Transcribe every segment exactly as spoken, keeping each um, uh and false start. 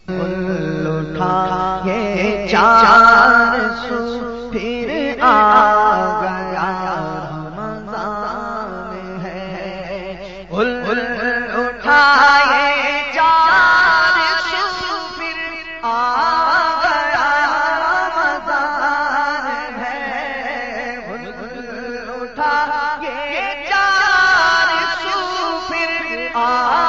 اٹھا یہ چار سو پھر آ گیا رمضان ہے، گل اٹھا یہ چار سو پھر آ گیا رمضان ہے، گل اٹھا یہ چار سو پھر آ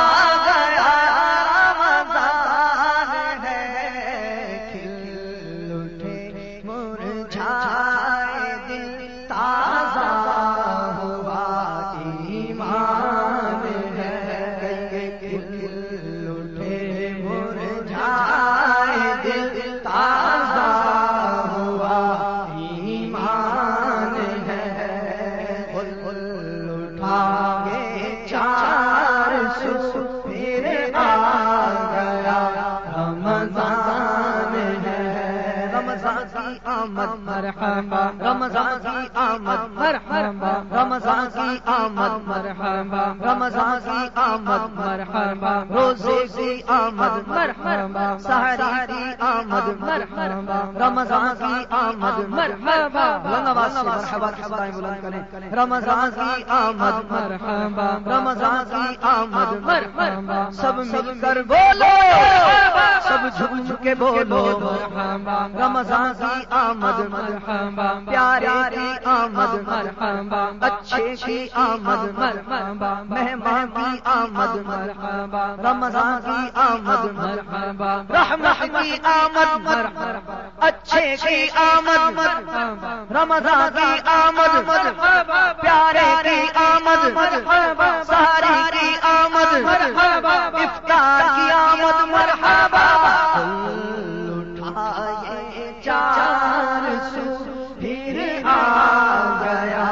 مرحبا رمضان کی آمد مرحبا رمضان کی آمد مرحبا رمضان کی آمد مرحبا روزے کی آمد مرحبا سحری کی آمد مرحبا رمضان کی آمد مرحبا مرحبا بلند کریں رمضان کی آمد مرحبا رمضان کی آمد مرحبا سب مل کر بولو سب جھوم کے بولو مرحبا رمضان کی آمد مرحبا پیارے کی آمد مرحبا اچھے کی آمد مرحبا مہمان کی آمد مرحبا رمضان کی آمد مرحبا رحمت کی آمد مرحبا اچھے کی آمد مرحبا رمضان کی آمد مرحبا پیارے کی آمد مرحبا سحری کی آمد مرحبا افطار کی آمد مرحبا اٹھائے چار سو پھر آ گیا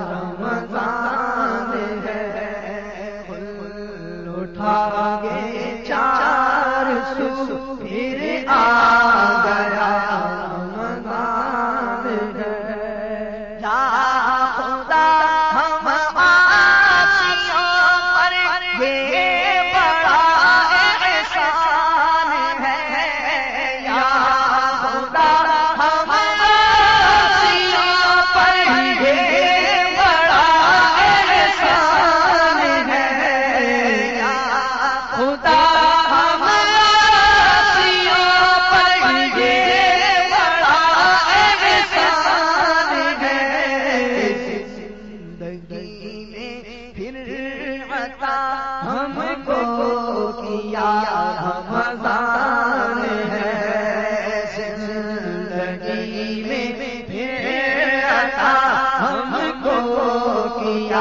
رمضان ہے، اٹھا گے چار سو پھر آ گیا رمضان ہے، یا خدا ہم عاصیوں پر یہ بڑا احسان ہے، یا خدا ہم عاصیوں پر یہ بڑا احسان ہے، یا خدا ہم عاصیوں پر یہ بڑا احسان ہے، زندگی میں پھر عطا ہم کو کیا رمضان ہے، زندگی میں پھر عطا ہم کو کیا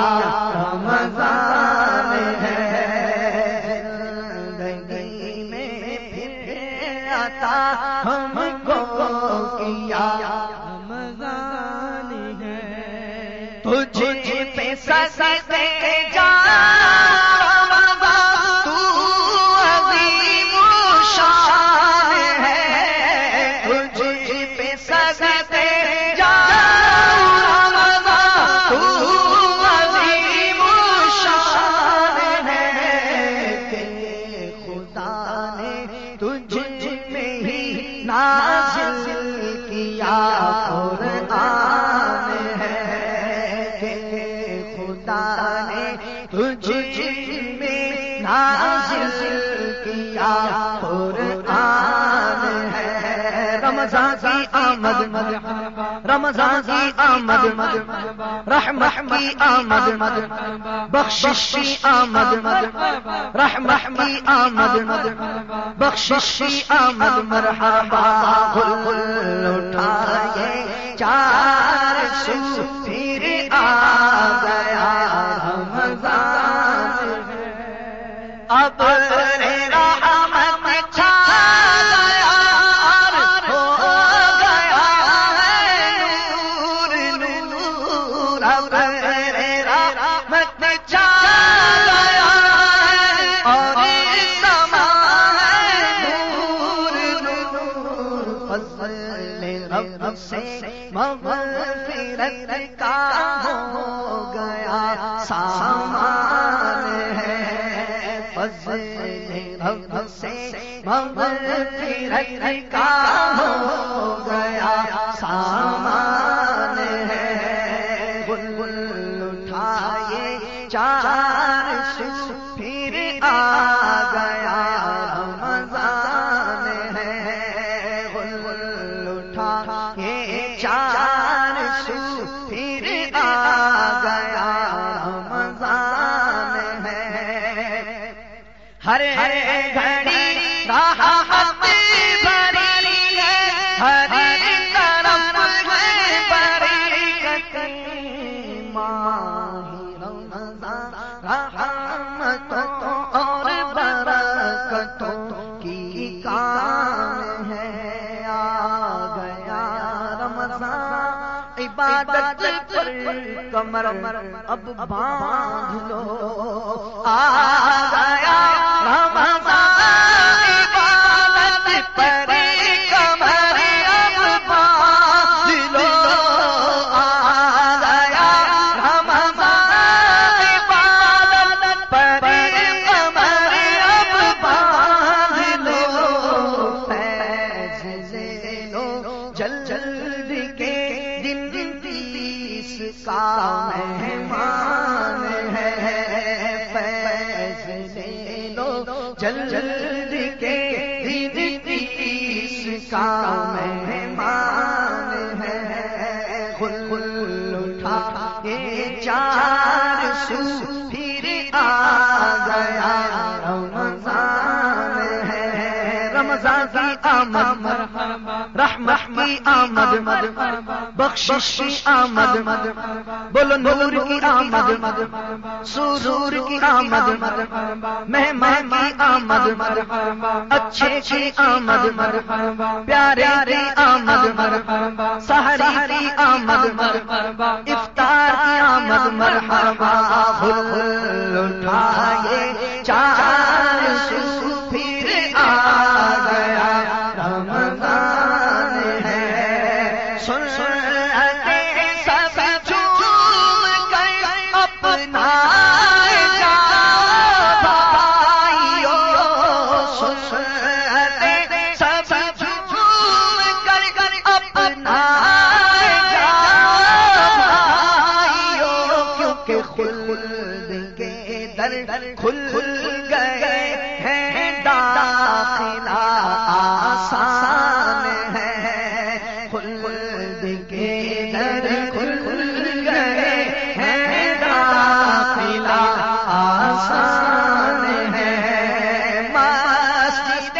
رمضان ہے، زندگی میں پھر عطا ہم کو کیا رمضان ہے، تجھ پہ سجدے جا رمضان تو عظیم شان ہے، تجھ پہ سجدے جا رمضان تو عظیم شان ہے، کہ خدا نے تجھ میں ہی نازل کیا قرآن ہے، کہ خدا نے تجھ میں نازل کیا قرآن ہے، رمضان کی آمد مرحبا رمضان کی آمد مرحبا رحمت کی آمد مرحبا بخشش کی آمد مرحبا رحمت کی آمد مرحبا بخشش کی آمد مرحبا، گل اٹھائے چار سو پھر آ گیا رمضان ہے، اب رحمت چھا گیا ہو گیا نور نور، اب رحمت چھا گیا اور سما نور نور، فضل رب سے مغفرت کا ہو گیا سامان ہے، فضل اب سے مغفرت کا ہو گیا سامان ہے، بلبل اٹھائے چار سو پھر آ گیا رمضان ہے، بلبل اٹھائے چار سو پھر آ گیا رمضان ہے، ہر ہر گھڑی راحت بھری ہے، ہر طرف ہے برکت، ماہ رمضان رحمتوں اور برکتوں کی کام ہے، آ گیا رمضان عبادت پر کمر اب باندھ لو، آ گیا رمضان عبادت پر کمر اب باندھ لو، آ گیا رمضان عبادت پر کمر اب باندھ لو، فیض لے لو جلد کے دن تیس کا مہمان ہے، فیض لے لو جلد کے دن تیس کا مہمان ہے، خل اٹھا کے چار سو پھر آ گیا رمضان ہے، رمضان کی آمد رحمت کی آمد بخشش کی آمد، بولو نور کی آمد، سرور کی آمد، مہمان کی آمد، اچھے کی آمد، پیارے کی آمد، سحری کی آمد، افطار کی آمد، مرحبا بھول اٹھائے چار سو پھر آ گیا رمضان ہے، سنتے سب جھوم کر اپنا جا بھائیو، سنتے سب جھوم کر اپنا جا بھائیو، کیونکہ خلد کے در کھل گئے ہیں، داخلہ آسان ہے، خلد کے در کھل گئے ہیں، داخلہ آسان ہے، مسجد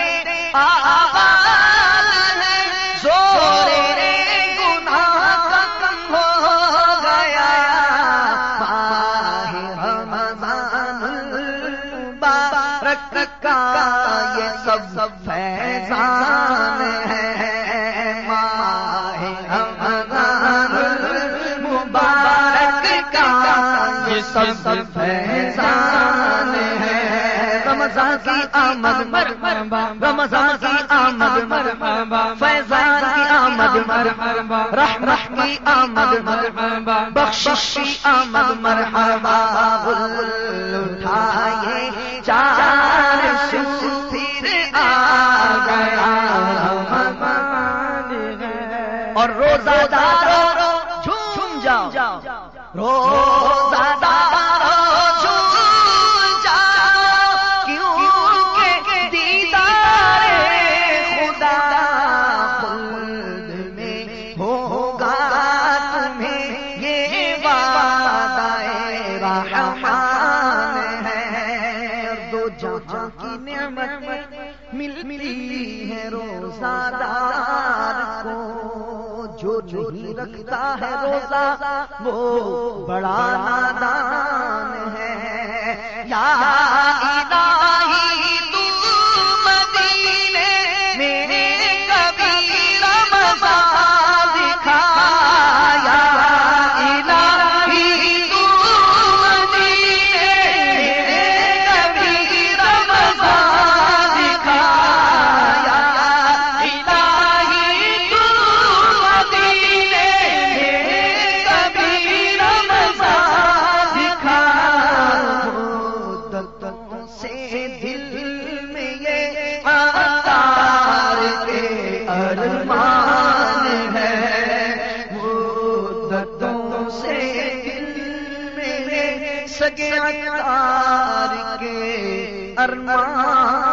آباد ہے، زور گناہ کم ہو گیا، ماہ رمضان المبارک کا یہ سب فیضان ہے، ماہ رمضان المبارک کا یہ سب فیضان ہے، رمضان کی آمد رمضان کی آمد فیضان کی آمد رحمت کی آمد بخشش کی آمد، مرحبا بھول اٹھائے چار سو پھر آ گیا رمضان ہے، اور روزہ دارو جھوم جاؤ، روزہ دارو جھوم جاؤ، کیونکہ دیدار خدا خلد میں ہوگا تمہیں، یہ وعدہ رحمان ہے، دو جہاں کی نعمت ملتی ہے روزہ دار کو، جو نہیں رکھتا ہے روزہ وہ بڑا نادان ہے، یا الہی تو مدینے میں کبھی رمضان دکھا، یا الہی تو مدینے میں کبھی رمضان دکھا، یا الہی تو مدینے میں کبھی رمضان دکھا، سے دل سگے عطار کے ارمان